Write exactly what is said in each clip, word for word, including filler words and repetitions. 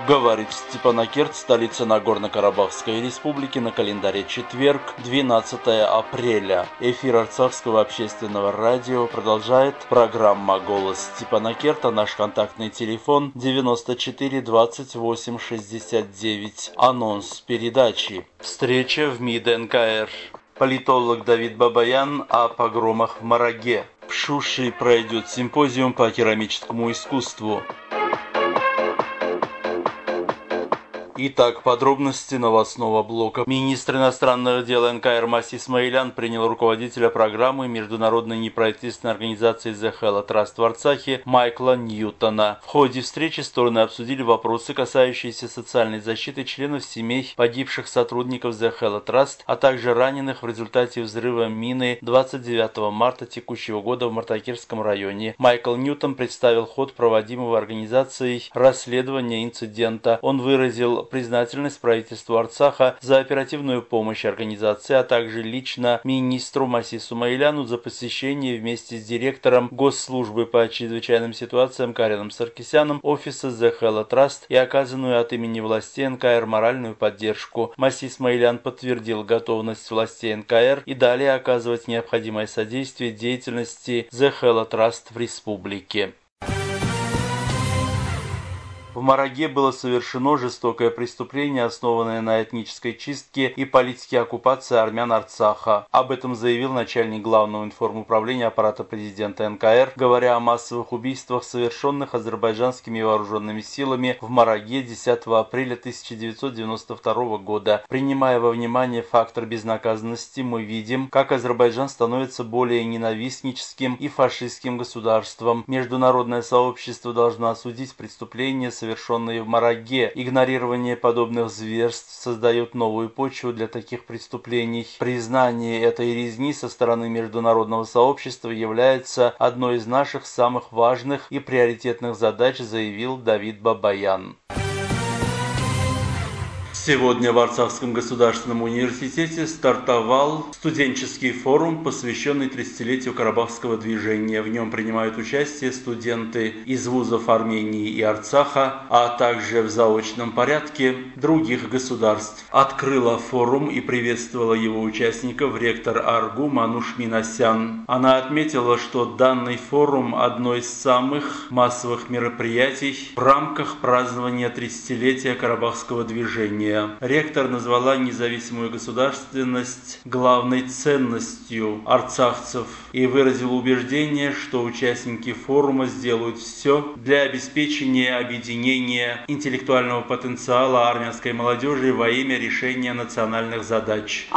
Говорит Степанакерт, столица Нагорно-Карабахской республики, на календаре четверг, двенадцатое апреля. Эфир Арцахского общественного радио продолжает программа «Голос Степанакерта». Наш контактный телефон девяносто четыре двадцать восемь шестьдесят девять. Анонс передачи. Встреча в МИД эн ка эр. Политолог Давид Бабаян о погромах в Мараге. В Шуши пройдет симпозиум по керамическому искусству. Итак, подробности новостного блока. Министр иностранных дел эн ка эр Маси Исмаилян принял руководителя программы международной неправительственной организации The Hella Trust в Арцахе Майкла Ньютона. В ходе встречи стороны обсудили вопросы, касающиеся социальной защиты членов семей погибших сотрудников The Hella Trust, а также раненых в результате взрыва мины двадцать девятого марта текущего года в Мартакерском районе. Майкл Ньютон представил ход проводимого организацией расследования инцидента. Он выразил признательность правительству Арцаха за оперативную помощь организации, а также лично министру Маси Исмаиляну за посещение вместе с директором Госслужбы по чрезвычайным ситуациям Кареном Саркисяном офиса The Hella Trust и оказанную от имени властей эн ка эр моральную поддержку. Маси Исмаилян подтвердил готовность властей эн ка эр и далее оказывать необходимое содействие деятельности The Hella Trust в республике. В Мараге было совершено жестокое преступление, основанное на этнической чистке и политике оккупации армян Арцаха. Об этом заявил начальник главного информуправления аппарата президента эн ка эр, говоря о массовых убийствах, совершенных азербайджанскими вооруженными силами в Мараге десятого апреля тысяча девятьсот девяносто второго года. Принимая во внимание фактор безнаказанности, мы видим, как Азербайджан становится более ненавистническим и фашистским государством. Международное сообщество должно осудить преступления, совершенные в Мараге. Игнорирование подобных зверств создает новую почву для таких преступлений. Признание этой резни со стороны международного сообщества является одной из наших самых важных и приоритетных задач, заявил Давид Бабаян. Сегодня в Арцахском государственном университете стартовал студенческий форум, посвященный тридцатилетию Карабахского движения. В нем принимают участие студенты из вузов Армении и Арцаха, а также в заочном порядке других государств. Открыла форум и приветствовала его участников ректор АРГУ Мануш Минасян. Она отметила, что данный форум – одно из самых массовых мероприятий в рамках празднования тридцатилетия Карабахского движения. Ректор назвала независимую государственность главной ценностью арцахцев и выразила убеждение, что участники форума сделают все для обеспечения объединения интеллектуального потенциала армянской молодежи во имя решения национальных задач.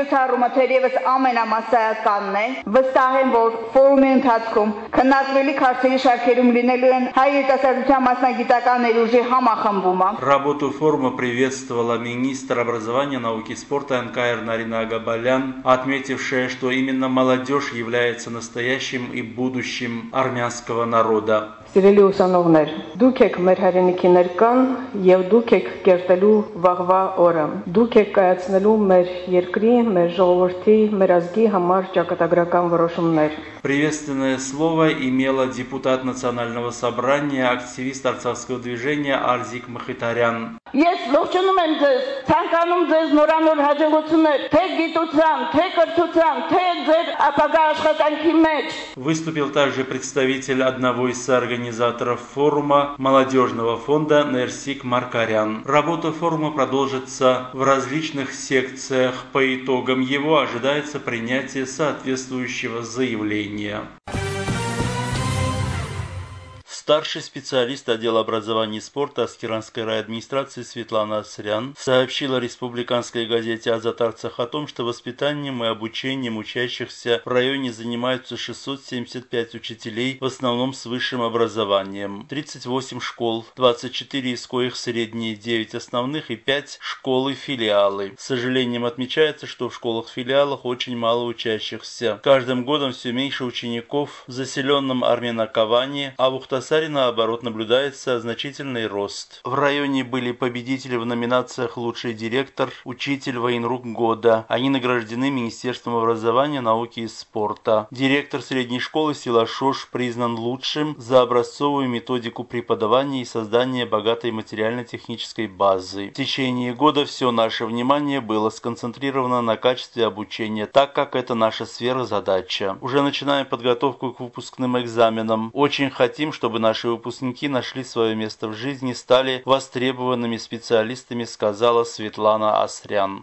Работу форума приветствовала министр образования, науки и спорта эн ка эр Нарина Агабалян, отметившая, что именно молодежь является настоящим и будущим армянского народа. Սիրելի ուսանողներ, դուք եք մեր հայրենիքի ներկան եւ դուք եք կերտելու վաղվա օրը։ Դուք եք կայացնելու մեր երկրի, մեր ժողովրդի, մեր ազգի համար ճակատագրական որոշումներ։ Приветственное слово имела депутат Национального собрания, активист арцахского движения Арзик Махитарян. Ես ողջունում եմ ձեզ, ցանկանում ձեզ նորանոր հաջողություններ, թե գիտության, թե կրթության, թե ձեր ապագա աշխատանքի մեջ։ Выступил также представитель одного из организаторов форума молодежного фонда Нерсик Маркарян. Работа форума продолжится в различных секциях. По итогам его ожидается принятие соответствующего заявления. Старший специалист отдела образования и спорта Аскеранской райадминистрации Светлана Асрян сообщила республиканской газете «Азат Арцах» о том, что воспитанием и обучением учащихся в районе занимаются шестьсот семьдесят пять учителей, в основном с высшим образованием, тридцать восемь школ, двадцать четыре из коих средние, девять основных и пять школ и филиалы. С сожалением отмечается, что в школах-филиалах очень мало учащихся. Каждым годом все меньше учеников в заселенном Армянакаване, а в Ухтасаре Краснодаре, наоборот, наблюдается значительный рост. В районе были победители в номинациях «Лучший директор», «Учитель», «Военрук года». Они награждены Министерством образования, науки и спорта. Директор средней школы села Шош признан лучшим за образцовую методику преподавания и создание богатой материально-технической базы. В течение года все наше внимание было сконцентрировано на качестве обучения, так как это наша сфера задача. Уже начинаем подготовку к выпускным экзаменам. Очень хотим, чтобы наши выпускники нашли свое место в жизни, стали востребованными специалистами, сказала Светлана Асрян.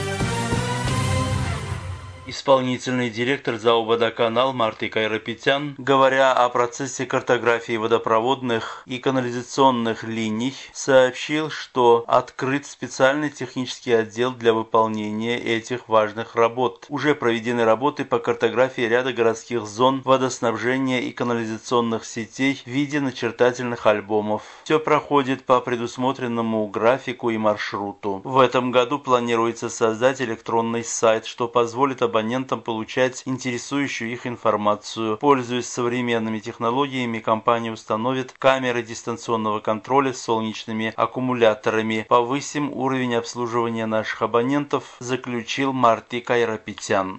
Исполнительный директор ЗАО «Водоканал» Марти Кайрапетян, говоря о процессе картографии водопроводных и канализационных линий, сообщил, что открыт специальный технический отдел для выполнения этих важных работ. Уже проведены работы по картографии ряда городских зон водоснабжения и канализационных сетей в виде начертательных альбомов. Все проходит по предусмотренному графику и маршруту. В этом году планируется создать электронный сайт, что позволит абонентам абонентам получать интересующую их информацию. Пользуясь современными технологиями, компания установит камеры дистанционного контроля с солнечными аккумуляторами. Повысим уровень обслуживания наших абонентов, заключил Марти Кайрапетян.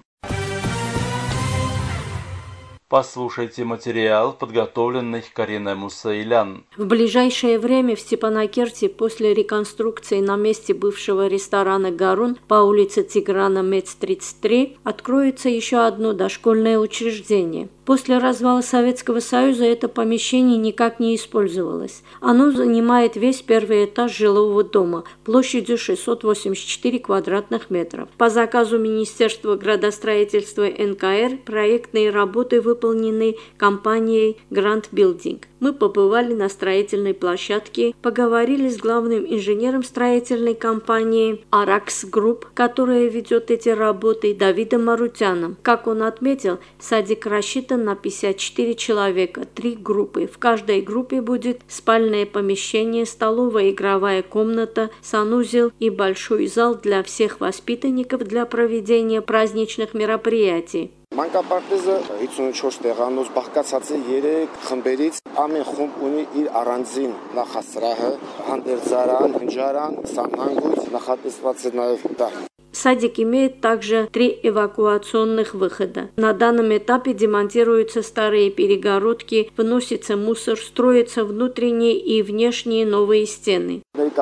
Послушайте материал, подготовленный Кариной Мусаилян. В ближайшее время в Степанакерте после реконструкции на месте бывшего ресторана «Гарун» по улице Тиграна Мец, тридцать три откроется еще одно дошкольное учреждение. После развала Советского Союза это помещение никак не использовалось. Оно занимает весь первый этаж жилого дома площадью шестьсот восемьдесят четыре квадратных метров. По заказу Министерства градостроительства эн ка эр проектные работы выполнены компанией Grand Building. Мы побывали на строительной площадке, поговорили с главным инженером строительной компании Arax Group, которая ведет эти работы, Давидом Марутяном. Как он отметил, садик рассчитан на пятьдесят четыре человека, три группы. В каждой группе будет спальное помещение, столовая, игровая комната, санузел и большой зал для всех воспитанников для проведения праздничных мероприятий. Մանկապարտեզը հիսունչորս տեղանոց բաղկացած է երեք խմբերից, ամեն խումբ ունի իր առանձին նախասրահը, հանդերձարան, հնջարան, սանհանգույց, նախատեսված է նաև դա. Садик имеет также три эвакуационных выхода. На данном этапе демонтируются старые перегородки, выносится мусор, строятся внутренние и внешние новые стены.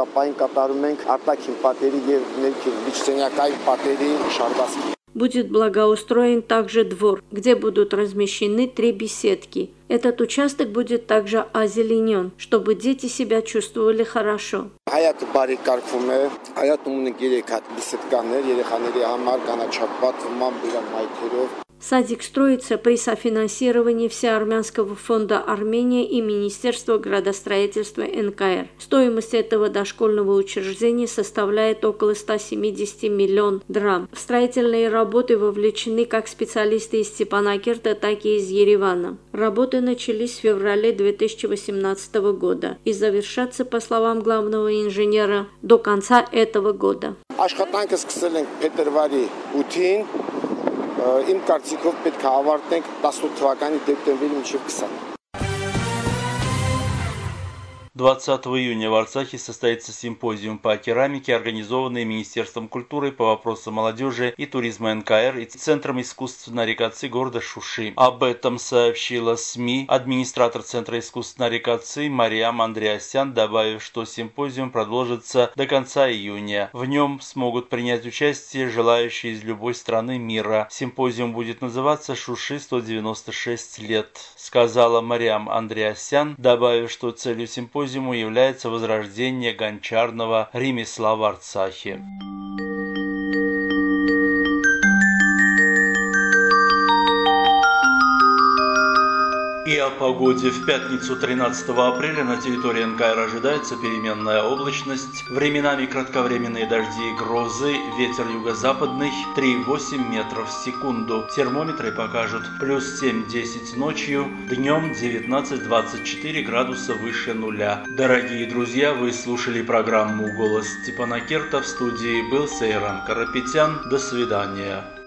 Будет благоустроен также двор, где будут размещены три беседки. Этот участок будет также озеленен, чтобы дети себя чувствовали хорошо. Садик строится при софинансировании Всеармянского фонда Армения и Министерства градостроительства эн ка эр. Стоимость этого дошкольного учреждения составляет около ста семидесяти миллионов драм. В строительные работы вовлечены как специалисты из Степанакерта, так и из Еревана. Работы начались в феврале две тысячи восемнадцатого года и завершатся, по словам главного инженера, до конца этого года. Իմ կարծիքով պետք է ավարտենք տասնութ թվականի դեկտեմբերի մինչև քսան։ двадцатого июня в Арцахе состоится симпозиум по керамике, организованный Министерством культуры по вопросам молодежи и туризма эн ка эр и Центром искусств нарикацы города Шуши. Об этом сообщила СМИ администратор Центра искусств нарикацы Мариам Андреасян, добавив, что симпозиум продолжится до конца июня. В нем смогут принять участие желающие из любой страны мира. Симпозиум будет называться «Шуши сто девяносто шесть лет», сказала Мариам Андреасян, добавив, что целью симпозиума является возрождение гончарного ремесла в Арцахе. И о погоде. В пятницу тринадцатого апреля на территории эн ка эр ожидается переменная облачность, временами кратковременные дожди и грозы, ветер юго-западный три и восемь метров в секунду. Термометры покажут плюс семь-десять ночью, днем девятнадцать-двадцать четыре градуса выше нуля. Дорогие друзья, вы слушали программу «Голос Степанакерта». В студии был Сейран Карапетян. До свидания.